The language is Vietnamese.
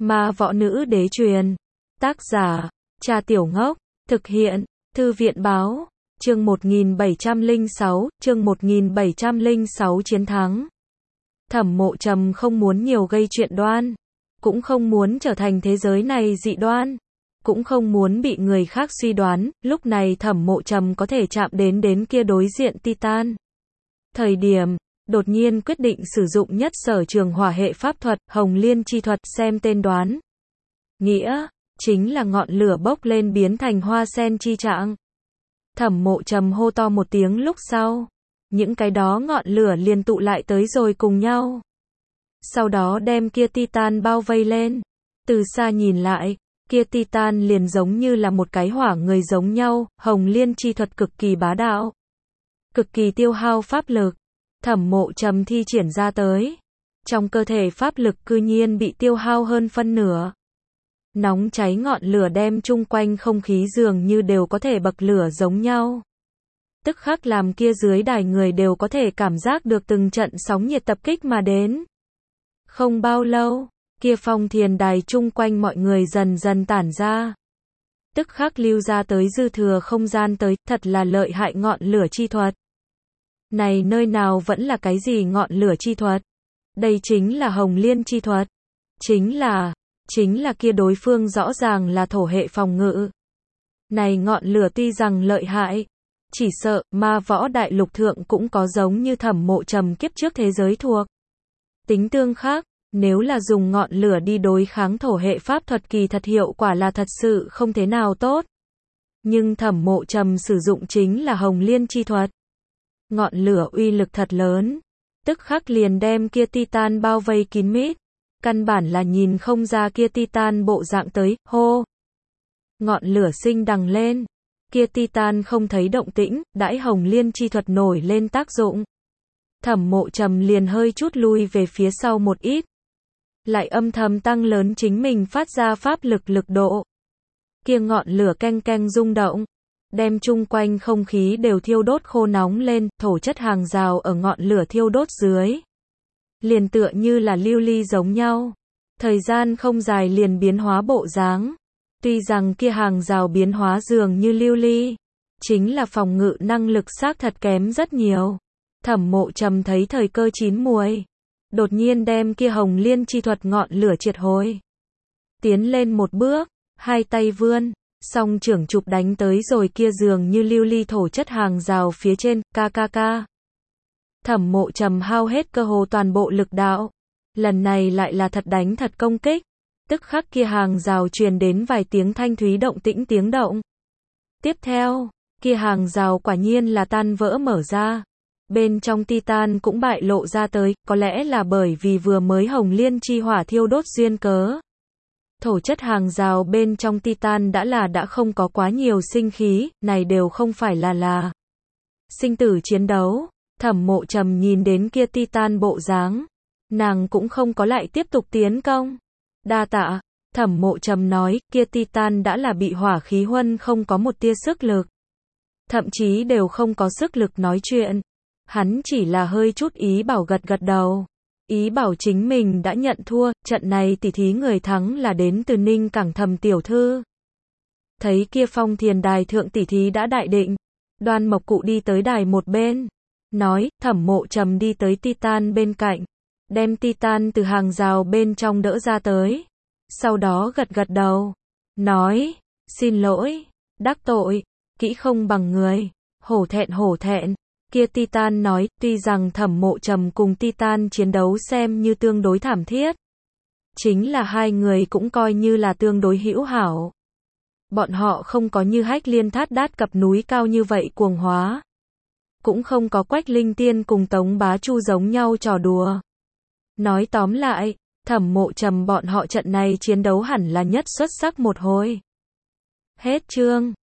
Ma võ nữ đế truyền. Tác giả, Cha Tiểu Ngốc. Thực hiện, Thư viện báo. Chương 1706, chương 1706 chiến thắng. Thẩm Mộ Trầm không muốn nhiều gây chuyện đoan, cũng không muốn trở thành thế giới này dị đoan, cũng không muốn bị người khác suy đoán, lúc này Thẩm Mộ Trầm có thể chạm đến kia đối diện Titan. Thời điểm, đột nhiên quyết định sử dụng nhất sở trường hỏa hệ pháp thuật, Hồng Liên chi thuật, xem tên đoán. Nghĩa, chính là ngọn lửa bốc lên biến thành hoa sen chi trạng. Thẩm Mộ Trầm hô to một tiếng lúc sau, những cái đó ngọn lửa liền tụ lại tới rồi cùng nhau. Sau đó đem kia Titan bao vây lên. Từ xa nhìn lại, kia Titan liền giống như là một cái hỏa người giống nhau, Hồng Liên chi thuật cực kỳ bá đạo, cực kỳ tiêu hao pháp lực. Thẩm Mộ Trầm thi triển ra tới, trong cơ thể pháp lực cư nhiên bị tiêu hao hơn phân nửa. Nóng cháy ngọn lửa đem chung quanh không khí dường như đều có thể bậc lửa giống nhau. Tức khắc làm kia dưới đài người đều có thể cảm giác được từng trận sóng nhiệt tập kích mà đến. Không bao lâu, kia phong thiền đài chung quanh mọi người dần dần tản ra. Tức khắc lưu ra tới dư thừa không gian tới, thật là lợi hại ngọn lửa chi thuật. Này nơi nào vẫn là cái gì ngọn lửa chi thuật? Đây chính là Hồng Liên chi thuật. Chính là kia đối phương rõ ràng là thổ hệ phòng ngự. Này ngọn lửa tuy rằng lợi hại, chỉ sợ ma võ đại lục thượng cũng có giống như Thẩm Mộ Trầm kiếp trước thế giới thuộc tính tương khác, nếu là dùng ngọn lửa đi đối kháng thổ hệ pháp thuật kỳ thật hiệu quả là thật sự không thế nào tốt. Nhưng Thẩm Mộ Trầm sử dụng chính là Hồng Liên chi thuật. Ngọn lửa uy lực thật lớn, tức khắc liền đem kia Titan bao vây kín mít, căn bản là nhìn không ra kia Titan bộ dạng tới, hô. Ngọn lửa sinh đằng lên, kia Titan không thấy động tĩnh, đãi Hồng Liên chi thuật nổi lên tác dụng. Thẩm Mộ Trầm liền hơi chút lui về phía sau một ít, lại âm thầm tăng lớn chính mình phát ra pháp lực lực độ. Kia ngọn lửa keng keng rung động, đem chung quanh không khí đều thiêu đốt khô nóng lên, thổ chất hàng rào ở ngọn lửa thiêu đốt dưới. Liền tựa như là lưu ly giống nhau. Thời gian không dài liền biến hóa bộ dáng. Tuy rằng kia hàng rào biến hóa dường như lưu ly, chính là phòng ngự năng lực xác thật kém rất nhiều. Thẩm Mộ Trầm thấy thời cơ chín muồi, đột nhiên đem kia Hồng Liên chi thuật ngọn lửa triệt hồi. Tiến lên một bước, hai tay vươn, song trưởng chụp đánh tới rồi kia dường như lưu ly thổ chất hàng rào phía trên, ca. Thẩm Mộ Trầm hao hết cơ hồ toàn bộ lực đạo. Lần này lại là thật đánh thật công kích. Tức khắc kia hàng rào truyền đến vài tiếng thanh thúy động tĩnh tiếng động. Tiếp theo, kia hàng rào quả nhiên là tan vỡ mở ra. Bên trong Titan cũng bại lộ ra tới, có lẽ là bởi vì vừa mới Hồng Liên chi hỏa thiêu đốt duyên cớ. Thổ chất hàng rào bên trong Titan đã không có quá nhiều sinh khí, này đều không phải là sinh tử chiến đấu. Thẩm Mộ Trầm nhìn đến kia Titan bộ dáng, nàng cũng không có lại tiếp tục tiến công. Đa tạ, Thẩm Mộ Trầm nói, kia Titan đã là bị hỏa khí huân không có một tia sức lực. Thậm chí đều không có sức lực nói chuyện. Hắn chỉ là hơi chút ý bảo gật đầu. Ý bảo chính mình đã nhận thua, trận này tỉ thí người thắng là đến từ Ninh Cảng Thầm tiểu thư. Thấy kia phong thiền đài thượng tỉ thí đã đại định, Đoan Mộc Cụ đi tới đài một bên, nói, Thẩm Mộ Trầm đi tới Titan bên cạnh, đem Titan từ hàng rào bên trong đỡ ra tới. Sau đó gật đầu, nói, xin lỗi, đắc tội, kỹ không bằng người, hổ thẹn. Kia Titan nói, tuy rằng Thẩm Mộ Trầm cùng Titan chiến đấu xem như tương đối thảm thiết, chính là hai người cũng coi như là tương đối hữu hảo. Bọn họ không có như Hách Liên Thát Đát cập núi cao như vậy cuồng hóa, cũng không có Quách Linh Tiên cùng Tống Bá Chu giống nhau trò đùa. Nói tóm lại, Thẩm Mộ Trầm bọn họ trận này chiến đấu hẳn là nhất xuất sắc một hồi. Hết chương.